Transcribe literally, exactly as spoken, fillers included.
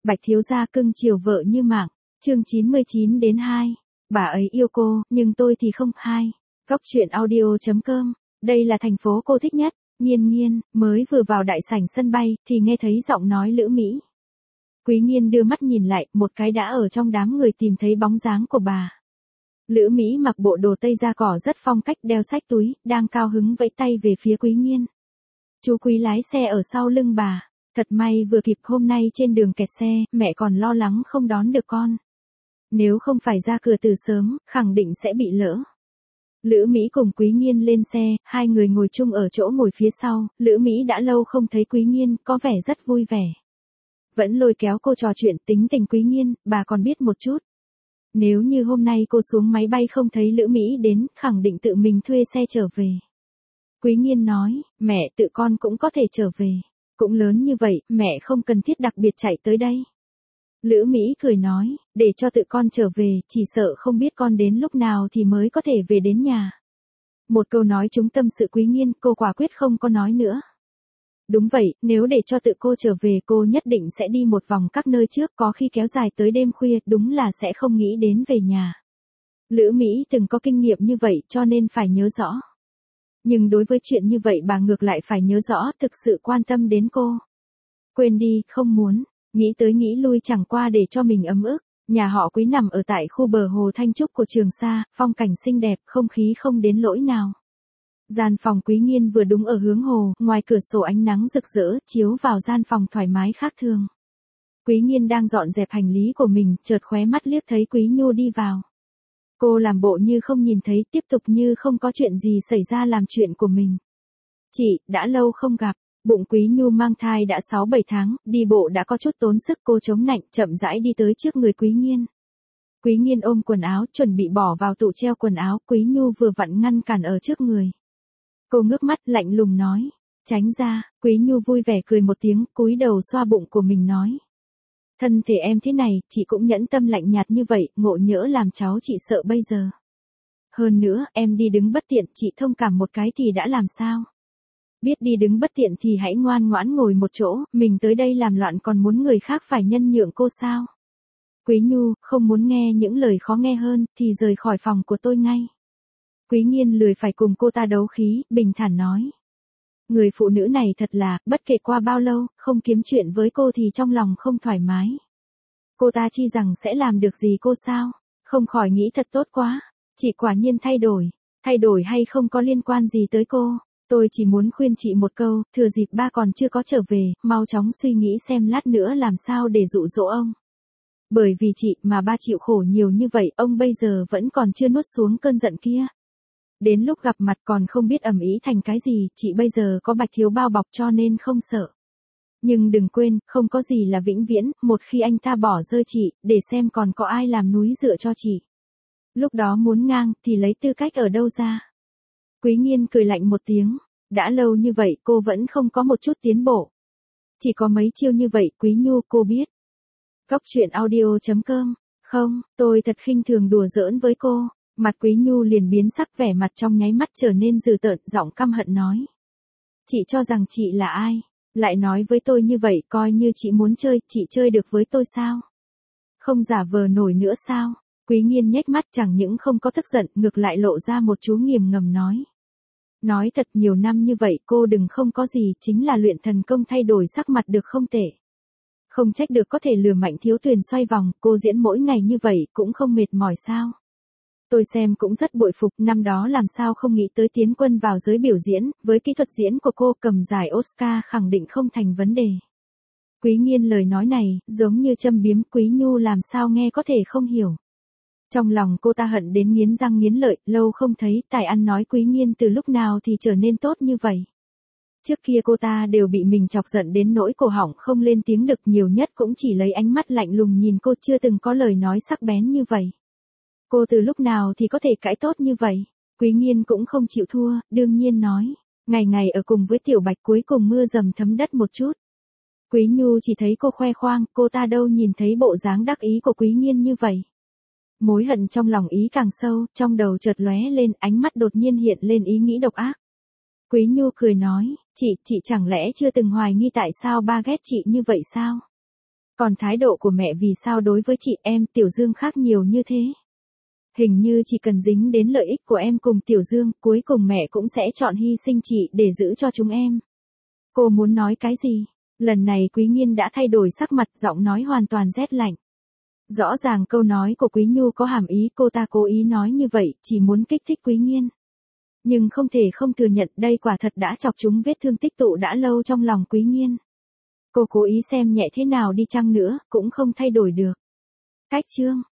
Bạch thiếu gia cưng chiều vợ như mạng, chương chín mươi chín đến hai. Bà ấy yêu cô, nhưng tôi thì không. Hai. Góc truyện audio.com, đây là thành phố cô thích nhất. Nghiên Nghiên, mới vừa vào đại sảnh sân bay, thì nghe thấy giọng nói Lữ Mỹ. Quý Nghiên đưa mắt nhìn lại, một cái đã ở trong đám người tìm thấy bóng dáng của bà. Lữ Mỹ mặc bộ đồ tây da cỏ rất phong cách, đeo xách túi, đang cao hứng vẫy tay về phía Quý Nghiên. Chú Quý lái xe ở sau lưng bà. Thật may vừa kịp, hôm nay trên đường kẹt xe, mẹ còn lo lắng không đón được con. Nếu không phải ra cửa từ sớm, khẳng định sẽ bị lỡ. Lữ Mỹ cùng Quý Nghiên lên xe, hai người ngồi chung ở chỗ ngồi phía sau. Lữ Mỹ đã lâu không thấy Quý Nghiên, có vẻ rất vui vẻ. Vẫn lôi kéo cô trò chuyện. Tính tình Quý Nghiên, bà còn biết một chút. Nếu như hôm nay cô xuống máy bay không thấy Lữ Mỹ đến, khẳng định tự mình thuê xe trở về. Quý Nghiên nói, mẹ tự con cũng có thể trở về. Cũng lớn như vậy, mẹ không cần thiết đặc biệt chạy tới đây. Lữ Mỹ cười nói, để cho tự con trở về, chỉ sợ không biết con đến lúc nào thì mới có thể về đến nhà. Một câu nói trúng tâm sự Quý Nghiên, cô quả quyết không có nói nữa. Đúng vậy, nếu để cho tự cô trở về, cô nhất định sẽ đi một vòng các nơi trước, có khi kéo dài tới đêm khuya, đúng là sẽ không nghĩ đến về nhà. Lữ Mỹ từng có kinh nghiệm như vậy, cho nên phải nhớ rõ. Nhưng đối với chuyện như vậy bà ngược lại phải nhớ rõ, thực sự quan tâm đến cô. Quên đi, không muốn, nghĩ tới nghĩ lui chẳng qua để cho mình ấm ức. Nhà họ Quý nằm ở tại khu bờ hồ Thanh Trúc của Trường Sa, phong cảnh xinh đẹp, không khí không đến lỗi nào. Gian phòng Quý Nghiên vừa đúng ở hướng hồ, ngoài cửa sổ ánh nắng rực rỡ, chiếu vào gian phòng thoải mái khác thường. Quý Nghiên đang dọn dẹp hành lý của mình, chợt khóe mắt liếc thấy Quý Nhu đi vào. Cô làm bộ như không nhìn thấy, tiếp tục như không có chuyện gì xảy ra làm chuyện của mình. Chị, đã lâu không gặp, bụng Quý Nhu mang thai đã sáu bảy tháng, đi bộ đã có chút tốn sức, cô chống nạnh, chậm rãi đi tới trước người Quý Nghiên. Quý Nghiên ôm quần áo, chuẩn bị bỏ vào tủ treo quần áo, Quý Nhu vừa vặn ngăn cản ở trước người. Cô ngước mắt, lạnh lùng nói, tránh ra. Quý Nhu vui vẻ cười một tiếng, cúi đầu xoa bụng của mình nói. Thân thể em thế này, chị cũng nhẫn tâm lạnh nhạt như vậy, ngộ nhỡ làm cháu chị sợ bây giờ. Hơn nữa, em đi đứng bất tiện, chị thông cảm một cái thì đã làm sao? Biết đi đứng bất tiện thì hãy ngoan ngoãn ngồi một chỗ, mình tới đây làm loạn còn muốn người khác phải nhân nhượng cô sao? Quý Nhu, không muốn nghe những lời khó nghe hơn, thì rời khỏi phòng của tôi ngay. Quý Nghiên lười phải cùng cô ta đấu khí, bình thản nói. Người phụ nữ này thật là, bất kể qua bao lâu, không kiếm chuyện với cô thì trong lòng không thoải mái. Cô ta chi rằng sẽ làm được gì cô sao? Không khỏi nghĩ thật tốt quá. Chị quả nhiên thay đổi. Thay đổi hay không có liên quan gì tới cô. Tôi chỉ muốn khuyên chị một câu, thừa dịp ba còn chưa có trở về, mau chóng suy nghĩ xem lát nữa làm sao để dụ dỗ ông. Bởi vì chị mà ba chịu khổ nhiều như vậy, ông bây giờ vẫn còn chưa nuốt xuống cơn giận kia. Đến lúc gặp mặt còn không biết ầm ĩ thành cái gì, chị bây giờ có Bạch thiếu bao bọc cho nên không sợ. Nhưng đừng quên, không có gì là vĩnh viễn, một khi anh ta bỏ rơi chị, để xem còn có ai làm núi dựa cho chị. Lúc đó muốn ngang, thì lấy tư cách ở đâu ra? Quý Nghiên cười lạnh một tiếng, đã lâu như vậy cô vẫn không có một chút tiến bộ. Chỉ có mấy chiêu như vậy, Quý Nhu, cô biết. Góc truyện audio.com, không, tôi thật khinh thường đùa giỡn với cô. Mặt Quý Nhu liền biến sắc, vẻ mặt trong nháy mắt trở nên dữ tợn, giọng căm hận nói. Chị cho rằng chị là ai? Lại nói với tôi như vậy, coi như chị muốn chơi, chị chơi được với tôi sao? Không giả vờ nổi nữa sao? Quý Nghiên nhếch mắt, chẳng những không có tức giận, ngược lại lộ ra một chú nghiềm ngầm nói. Nói thật, nhiều năm như vậy cô đừng không có gì, chính là luyện thần công thay đổi sắc mặt được không tệ. Không trách được có thể lừa Mạnh Thiếu Tuyền xoay vòng, cô diễn mỗi ngày như vậy cũng không mệt mỏi sao? Tôi xem cũng rất bội phục, năm đó làm sao không nghĩ tới tiến quân vào giới biểu diễn, với kỹ thuật diễn của cô cầm giải Oscar khẳng định không thành vấn đề. Quý Nghiên lời nói này, giống như châm biếm, Quý Nhu làm sao nghe có thể không hiểu. Trong lòng cô ta hận đến nghiến răng nghiến lợi, lâu không thấy, tài ăn nói Quý Nghiên từ lúc nào thì trở nên tốt như vậy. Trước kia cô ta đều bị mình chọc giận đến nỗi cổ họng không lên tiếng được, nhiều nhất cũng chỉ lấy ánh mắt lạnh lùng nhìn cô, chưa từng có lời nói sắc bén như vậy. Cô từ lúc nào thì có thể cãi tốt như vậy? Quý Nghiên cũng không chịu thua, đương nhiên nói. Ngày ngày ở cùng với Tiểu Bạch cuối cùng mưa dầm thấm đất một chút. Quý Nhu chỉ thấy cô khoe khoang, cô ta đâu nhìn thấy bộ dáng đắc ý của Quý Nghiên như vậy. Mối hận trong lòng ý càng sâu, trong đầu chợt lóe lên, ánh mắt đột nhiên hiện lên ý nghĩ độc ác. Quý Nhu cười nói, chị, chị chẳng lẽ chưa từng hoài nghi tại sao ba ghét chị như vậy sao? Còn thái độ của mẹ vì sao đối với chị em Tiểu Dương khác nhiều như thế? Hình như chỉ cần dính đến lợi ích của em cùng Tiểu Dương, cuối cùng mẹ cũng sẽ chọn hy sinh chị để giữ cho chúng em. Cô muốn nói cái gì? Lần này Quý Nghiên đã thay đổi sắc mặt, giọng nói hoàn toàn rét lạnh. Rõ ràng câu nói của Quý Nhu có hàm ý cô ta cố ý nói như vậy, chỉ muốn kích thích Quý Nghiên. Nhưng không thể không thừa nhận đây quả thật đã chọc chúng vết thương tích tụ đã lâu trong lòng Quý Nghiên. Cô cố ý xem nhẹ thế nào đi chăng nữa, cũng không thay đổi được. Cách chương